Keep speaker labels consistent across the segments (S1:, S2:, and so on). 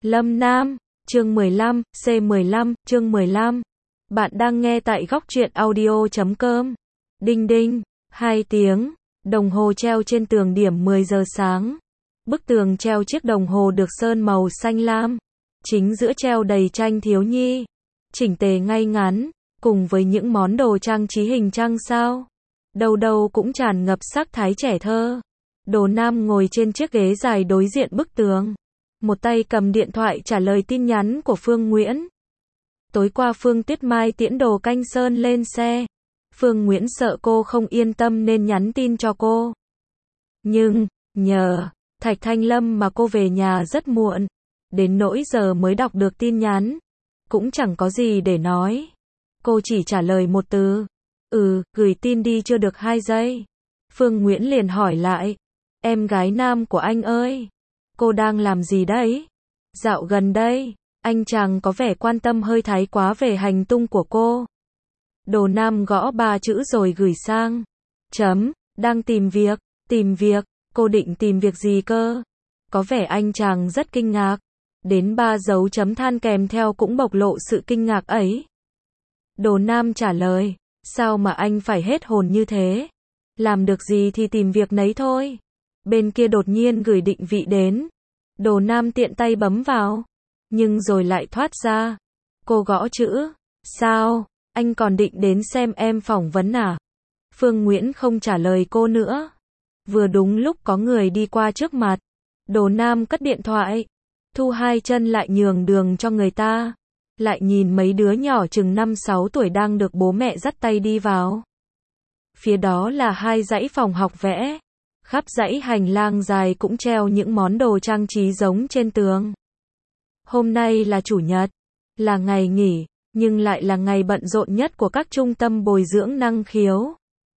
S1: Lâm Nam, chương 15, C15, chương 15. Bạn đang nghe tại góc truyện audio.com. Đinh đinh, 2 tiếng, đồng hồ treo trên tường điểm 10 giờ sáng. Bức tường treo chiếc đồng hồ được sơn màu xanh lam. Chính giữa treo đầy tranh thiếu nhi, chỉnh tề ngay ngắn, cùng với những món đồ trang trí hình trăng sao. Đâu đâu cũng tràn ngập sắc thái trẻ thơ. Đồ Nam ngồi trên chiếc ghế dài đối diện bức tường. Một tay cầm điện thoại trả lời tin nhắn của Phương Nguyễn. Tối qua Phương Tuyết Mai tiễn Đồ Canh Sơn lên xe. Phương Nguyễn sợ cô không yên tâm nên nhắn tin cho cô. Nhưng, nhờ Thạch Thanh Lâm mà cô về nhà rất muộn. Đến nỗi giờ mới đọc được tin nhắn. Cũng chẳng có gì để nói. Cô chỉ trả lời một từ. Gửi tin đi chưa được 2 giây. Phương Nguyễn liền hỏi lại. Em gái Nam của anh ơi. Cô đang làm gì đấy? Dạo gần đây, anh chàng có vẻ quan tâm hơi thái quá về hành tung của cô. Đồ Nam gõ 3 chữ rồi gửi sang. Đang tìm việc. Tìm việc? Cô định tìm việc gì cơ? Có vẻ anh chàng rất kinh ngạc. Đến 3 dấu chấm than kèm theo cũng bộc lộ sự kinh ngạc ấy. Đồ Nam trả lời. Sao mà anh phải hết hồn như thế? Làm được gì thì tìm việc nấy thôi. Bên kia đột nhiên gửi định vị đến. Đồ Nam tiện tay bấm vào. Nhưng rồi lại thoát ra. Cô gõ chữ. Sao? Anh còn định đến xem em phỏng vấn à? Phương Nguyễn không trả lời cô nữa. Vừa đúng lúc có người đi qua trước mặt. Đồ Nam cất điện thoại. Thu hai chân lại nhường đường cho người ta. Lại nhìn mấy đứa nhỏ chừng 5-6 tuổi đang được bố mẹ dắt tay đi vào. Phía đó là 2 dãy phòng học vẽ. Khắp dãy hành lang dài cũng treo những món đồ trang trí giống trên tường. Hôm nay là Chủ nhật, là ngày nghỉ, nhưng lại là ngày bận rộn nhất của các trung tâm bồi dưỡng năng khiếu.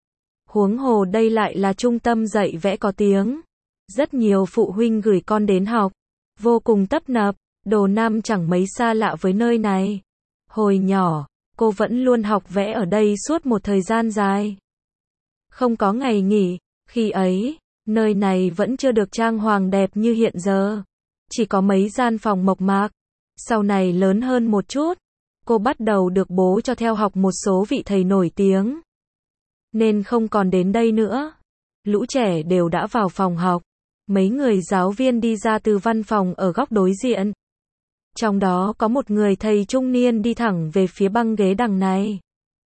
S1: Huống hồ đây lại là trung tâm dạy vẽ có tiếng. Rất nhiều phụ huynh gửi con đến học, vô cùng tấp nập. Đồ Nam chẳng mấy xa lạ với nơi này. Hồi nhỏ, cô vẫn luôn học vẽ ở đây suốt một thời gian dài. Không có ngày nghỉ. Khi ấy, nơi này vẫn chưa được trang hoàng đẹp như hiện giờ. Chỉ có mấy gian phòng mộc mạc. Sau này lớn hơn một chút, cô bắt đầu được bố cho theo học một số vị thầy nổi tiếng. Nên không còn đến đây nữa. Lũ trẻ đều đã vào phòng học. Mấy người giáo viên đi ra từ văn phòng ở góc đối diện. Trong đó có một người thầy trung niên đi thẳng về phía băng ghế đằng này.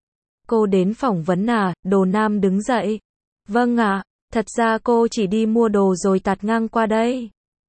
S1: Cô đến phỏng vấn à? Đồ Nam đứng dậy. Vâng ạ. Thật ra cô chỉ đi mua đồ rồi tạt ngang qua đây.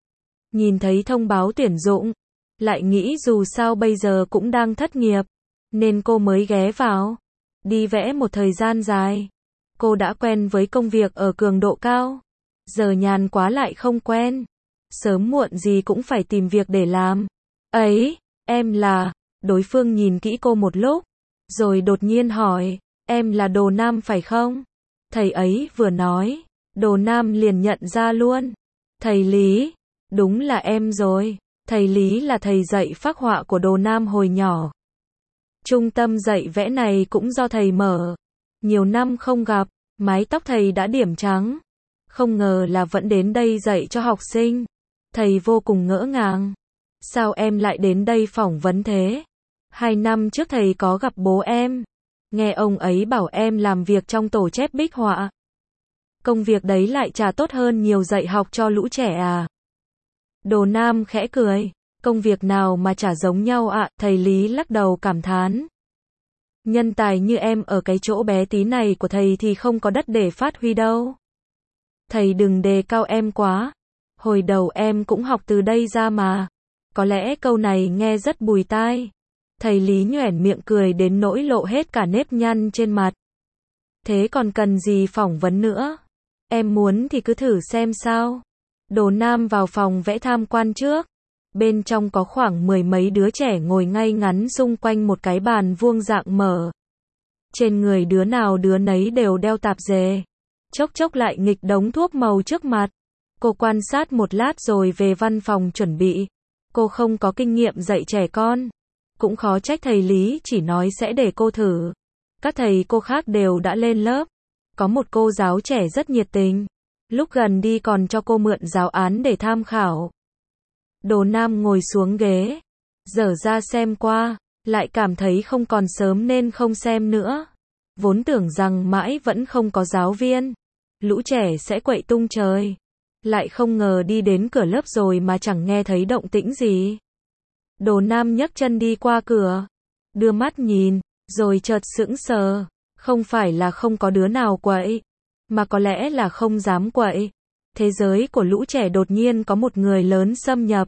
S1: Nhìn thấy thông báo tuyển dụng, lại nghĩ dù sao bây giờ cũng đang thất nghiệp, nên cô mới ghé vào. Đi vẽ một thời gian dài, cô đã quen với công việc ở cường độ cao. Giờ nhàn quá lại không quen. Sớm muộn gì cũng phải tìm việc để làm. Ấy, em là... Đối phương nhìn kỹ cô một lúc, rồi đột nhiên hỏi, em là Đồ Nam phải không? Thầy ấy vừa nói, Đồ Nam liền nhận ra luôn. Thầy Lý, đúng là em rồi. Thầy Lý là thầy dạy phác họa của Đồ Nam hồi nhỏ. Trung tâm dạy vẽ này cũng do thầy mở. Nhiều năm không gặp, mái tóc thầy đã điểm trắng. Không ngờ là vẫn đến đây dạy cho học sinh. Thầy vô cùng ngỡ ngàng. Sao em lại đến đây phỏng vấn thế? 2 năm trước thầy có gặp bố em. Nghe ông ấy bảo em làm việc trong tổ chép bích họa. Công việc đấy lại trả tốt hơn nhiều dạy học cho lũ trẻ à? Đồ Nam khẽ cười. Công việc nào mà chả giống nhau ạ? Thầy Lý lắc đầu cảm thán. Nhân tài như em ở cái chỗ bé tí này của thầy thì không có đất để phát huy đâu. Thầy đừng đề cao em quá. Hồi đầu em cũng học từ đây ra mà. Có lẽ câu này nghe rất bùi tai. Thầy Lý nhoẻn miệng cười đến nỗi lộ hết cả nếp nhăn trên mặt. Thế còn cần gì phỏng vấn nữa? Em muốn thì cứ thử xem sao. Đồ Nam vào phòng vẽ tham quan trước. Bên trong có khoảng 10 mấy đứa trẻ ngồi ngay ngắn xung quanh một cái bàn vuông dạng mở. Trên người đứa nào đứa nấy đều đeo tạp dề. Chốc chốc lại nghịch đống thuốc màu trước mặt. Cô quan sát một lát rồi về văn phòng chuẩn bị. Cô không có kinh nghiệm dạy trẻ con. Cũng khó trách thầy Lý chỉ nói sẽ để cô thử. Các thầy cô khác đều đã lên lớp. Có một cô giáo trẻ rất nhiệt tình. Lúc gần đi còn cho cô mượn giáo án để tham khảo. Đồ Nam ngồi xuống ghế, dở ra xem qua, lại cảm thấy không còn sớm nên không xem nữa. Vốn tưởng rằng mãi vẫn không có giáo viên, lũ trẻ sẽ quậy tung trời. Lại không ngờ đi đến cửa lớp rồi mà chẳng nghe thấy động tĩnh gì. Đồ Nam nhấc chân đi qua cửa, đưa mắt nhìn, rồi chợt sững sờ. Không phải là không có đứa nào quậy, mà có lẽ là không dám quậy. Thế giới của lũ trẻ đột nhiên có một người lớn xâm nhập.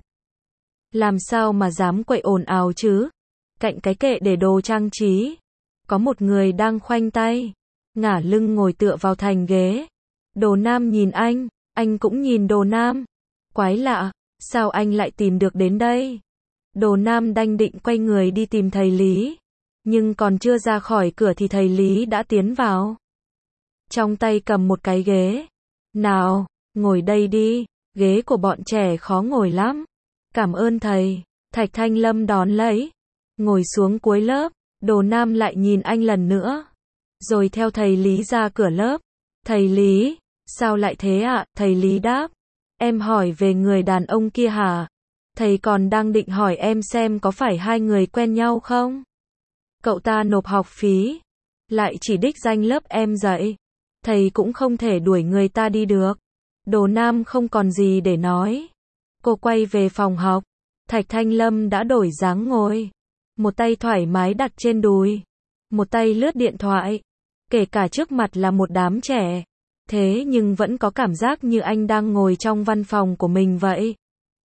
S1: Làm sao mà dám quậy ồn ào chứ? Cạnh cái kệ để đồ trang trí, có một người đang khoanh tay, ngả lưng ngồi tựa vào thành ghế. Đồ Nam nhìn anh cũng nhìn Đồ Nam. Quái lạ, sao anh lại tìm được đến đây? Đồ Nam đanh định quay người đi tìm thầy Lý, nhưng còn chưa ra khỏi cửa thì thầy Lý đã tiến vào. Trong tay cầm một cái ghế. Nào, ngồi đây đi, ghế của bọn trẻ khó ngồi lắm. Cảm ơn thầy. Thạch Thanh Lâm đón lấy, ngồi xuống cuối lớp. Đồ Nam lại nhìn anh lần nữa, rồi theo thầy Lý ra cửa lớp. Thầy Lý, sao lại thế ạ? Thầy Lý đáp, em hỏi về người đàn ông kia hả? Thầy còn đang định hỏi em xem có phải hai người quen nhau không? Cậu ta nộp học phí, lại chỉ đích danh lớp em dạy. Thầy cũng không thể đuổi người ta đi được. Đồ Nam không còn gì để nói. Cô quay về phòng học. Thạch Thanh Lâm đã đổi dáng ngồi, một tay thoải mái đặt trên đùi, một tay lướt điện thoại. Kể cả trước mặt là một đám trẻ, thế nhưng vẫn có cảm giác như anh đang ngồi trong văn phòng của mình vậy.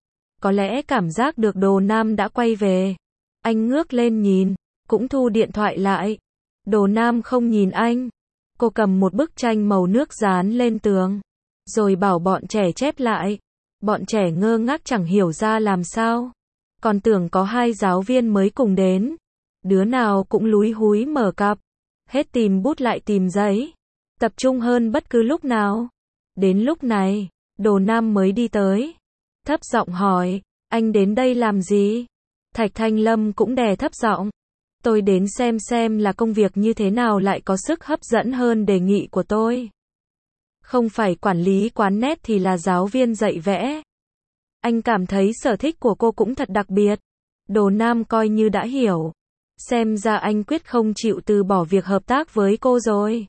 S1: Có lẽ cảm giác được Đồ Nam đã quay về. Anh ngước lên nhìn, cũng thu điện thoại lại. Đồ Nam không nhìn anh. Cô cầm một bức tranh màu nước dán lên tường, rồi bảo bọn trẻ chép lại. Bọn trẻ ngơ ngác chẳng hiểu ra làm sao. Còn tưởng có hai giáo viên mới cùng đến. Đứa nào cũng lúi húi mở cặp, hết tìm bút lại tìm giấy, tập trung hơn bất cứ lúc nào. Đến lúc này, Đồ Nam mới đi tới, thấp giọng hỏi, anh đến đây làm gì? Thạch Thanh Lâm cũng đè thấp giọng, tôi đến xem là công việc như thế nào lại có sức hấp dẫn hơn đề nghị của tôi. Không phải quản lý quán net thì là giáo viên dạy vẽ. Anh cảm thấy sở thích của cô cũng thật đặc biệt. Đồ Nam coi như đã hiểu. Xem ra anh quyết không chịu từ bỏ việc hợp tác với cô rồi.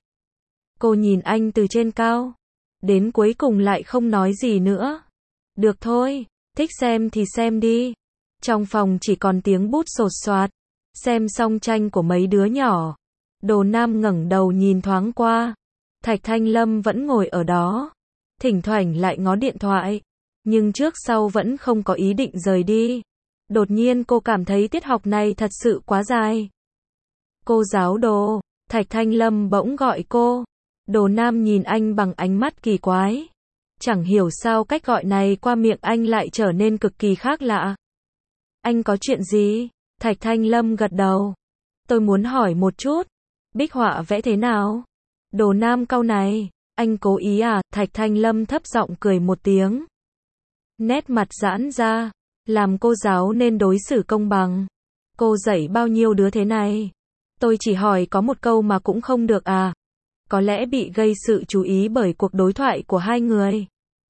S1: Cô nhìn anh từ trên cao, đến cuối cùng lại không nói gì nữa. Được thôi, thích xem thì xem đi. Trong phòng chỉ còn tiếng bút xột xoạt. Xem xong tranh của mấy đứa nhỏ, Đồ Nam ngẩng đầu nhìn thoáng qua. Thạch Thanh Lâm vẫn ngồi ở đó, thỉnh thoảng lại ngó điện thoại, nhưng trước sau vẫn không có ý định rời đi. Đột nhiên cô cảm thấy tiết học này thật sự quá dài. Cô giáo Đồ, Thạch Thanh Lâm bỗng gọi cô. Đồ Nam nhìn anh bằng ánh mắt kỳ quái. Chẳng hiểu sao cách gọi này qua miệng anh lại trở nên cực kỳ khác lạ. Anh có chuyện gì? Thạch Thanh Lâm gật đầu. Tôi muốn hỏi một chút, bích họa vẽ thế nào? Đồ Nam cau này, anh cố ý à? Thạch Thanh Lâm thấp giọng cười một tiếng. Nét mặt giãn ra, làm cô giáo nên đối xử công bằng. Cô dạy bao nhiêu đứa thế này? Tôi chỉ hỏi có một câu mà cũng không được à? Có lẽ bị gây sự chú ý bởi cuộc đối thoại của hai người.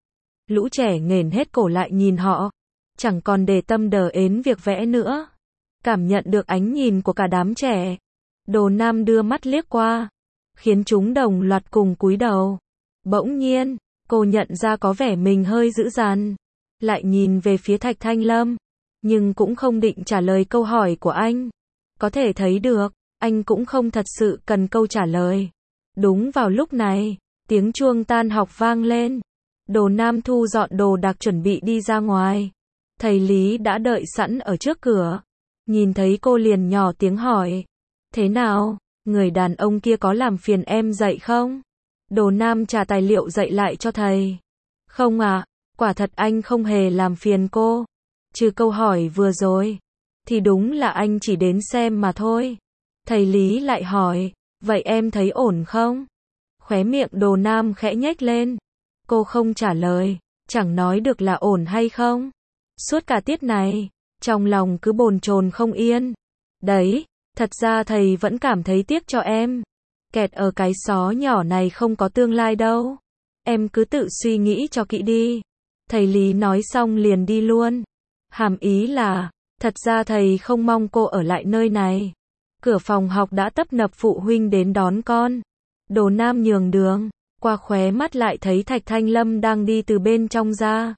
S1: Lũ trẻ nghển hết cổ lại nhìn họ, chẳng còn để tâm đờ ến việc vẽ nữa. Cảm nhận được ánh nhìn của cả đám trẻ, Đồ Nam đưa mắt liếc qua, khiến chúng đồng loạt cùng cúi đầu. Bỗng nhiên, cô nhận ra có vẻ mình hơi dữ dằn, lại nhìn về phía Thạch Thanh Lâm, nhưng cũng không định trả lời câu hỏi của anh. Có thể thấy được, anh cũng không thật sự cần câu trả lời. Đúng vào lúc này, tiếng chuông tan học vang lên. Đồ Nam thu dọn đồ đạc chuẩn bị đi ra ngoài. Thầy Lý đã đợi sẵn ở trước cửa. Nhìn thấy cô liền nhỏ tiếng hỏi. Thế nào, người đàn ông kia có làm phiền em dạy không? Đồ Nam trả tài liệu dạy lại cho thầy. Không ạ, quả thật anh không hề làm phiền cô. Trừ câu hỏi vừa rồi, thì đúng là anh chỉ đến xem mà thôi. Thầy Lý lại hỏi, vậy em thấy ổn không? Khóe miệng Đồ Nam khẽ nhếch lên. Cô không trả lời, chẳng nói được là ổn hay không. Suốt cả tiết này, trong lòng cứ bồn chồn không yên. Đấy, thật ra thầy vẫn cảm thấy tiếc cho em. Kẹt ở cái xó nhỏ này không có tương lai đâu. Em cứ tự suy nghĩ cho kỹ đi. Thầy Lý nói xong liền đi luôn. Hàm ý là, thật ra thầy không mong cô ở lại nơi này. Cửa phòng học đã tấp nập phụ huynh đến đón con. Đồ Nam nhường đường, qua khóe mắt lại thấy Thạch Thanh Lâm đang đi từ bên trong ra.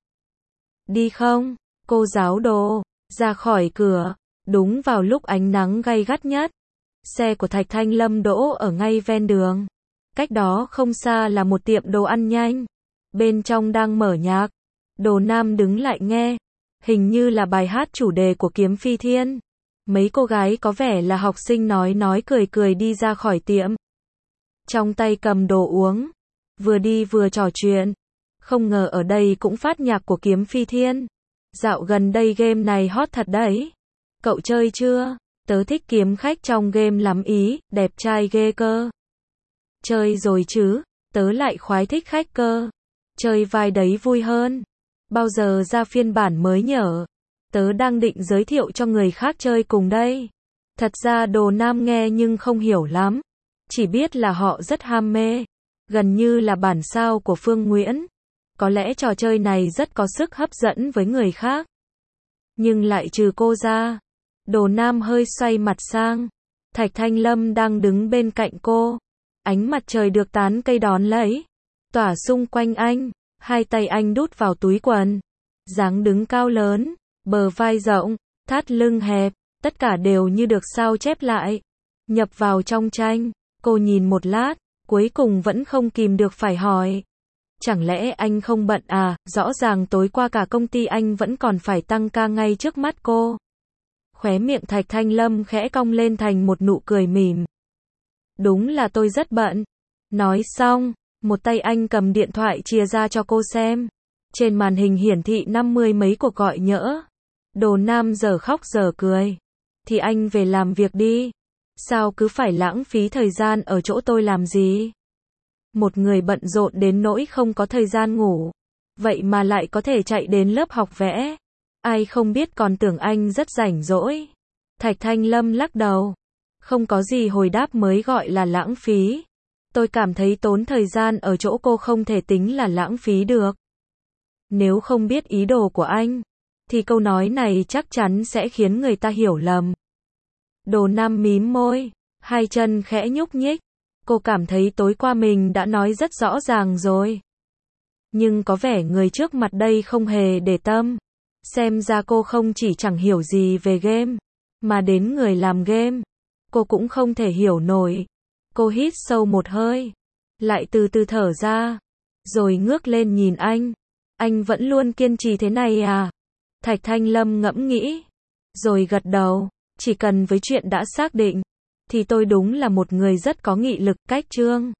S1: Đi không? Cô giáo Đồ, ra khỏi cửa, đúng vào lúc ánh nắng gay gắt nhất. Xe của Thạch Thanh Lâm đỗ ở ngay ven đường. Cách đó không xa là một tiệm đồ ăn nhanh. Bên trong đang mở nhạc. Đồ Nam đứng lại nghe. Hình như là bài hát chủ đề của Kiếm Phi Thiên. Mấy cô gái có vẻ là học sinh nói cười cười đi ra khỏi tiệm. Trong tay cầm đồ uống. Vừa đi vừa trò chuyện. Không ngờ ở đây cũng phát nhạc của Kiếm Phi Thiên. Dạo gần đây game này hot thật đấy. Cậu chơi chưa? Tớ thích kiếm khách trong game lắm ý, đẹp trai ghê cơ. Chơi rồi chứ, tớ lại khoái thích khách cơ. Chơi vai đấy vui hơn. Bao giờ ra phiên bản mới nhở? Tớ đang định giới thiệu cho người khác chơi cùng đây. Thật ra Đồ Nam nghe nhưng không hiểu lắm. Chỉ biết là họ rất ham mê. Gần như là bản sao của Phương Nguyễn. Có lẽ trò chơi này rất có sức hấp dẫn với người khác. Nhưng lại trừ cô ra. Đồ Nam hơi xoay mặt sang. Thạch Thanh Lâm đang đứng bên cạnh cô. Ánh mặt trời được tán cây đón lấy. Tỏa xung quanh anh. Hai tay anh đút vào túi quần. Dáng đứng cao lớn. Bờ vai rộng. Thắt lưng hẹp. Tất cả đều như được sao chép lại. Nhập vào trong tranh. Cô nhìn một lát. Cuối cùng vẫn không kìm được phải hỏi. Chẳng lẽ anh không bận à? Rõ ràng tối qua cả công ty anh vẫn còn phải tăng ca ngay trước mắt cô. Khóe miệng Thạch Thanh Lâm khẽ cong lên thành một nụ cười mỉm. Đúng là tôi rất bận. Nói xong, một tay anh cầm điện thoại chia ra cho cô xem. Trên màn hình hiển thị 50 mấy cuộc gọi nhỡ. Đồ Nam giờ khóc giờ cười. Thì anh về làm việc đi. Sao cứ phải lãng phí thời gian ở chỗ tôi làm gì? Một người bận rộn đến nỗi không có thời gian ngủ. Vậy mà lại có thể chạy đến lớp học vẽ. Ai không biết còn tưởng anh rất rảnh rỗi. Thạch Thanh Lâm lắc đầu. Không có gì hồi đáp mới gọi là lãng phí. Tôi cảm thấy tốn thời gian ở chỗ cô không thể tính là lãng phí được. Nếu không biết ý đồ của anh, thì câu nói này chắc chắn sẽ khiến người ta hiểu lầm. Đồ Nam mím môi, hai chân khẽ nhúc nhích. Cô cảm thấy tối qua mình đã nói rất rõ ràng rồi. Nhưng có vẻ người trước mặt đây không hề để tâm. Xem ra cô không chỉ chẳng hiểu gì về game, mà đến người làm game. Cô cũng không thể hiểu nổi. Cô hít sâu một hơi, lại từ từ thở ra, rồi ngước lên nhìn anh. Anh vẫn luôn kiên trì thế này à? Thạch Thanh Lâm ngẫm nghĩ, rồi gật đầu. Chỉ cần với chuyện đã xác định, thì tôi đúng là một người rất có nghị lực. Cách chương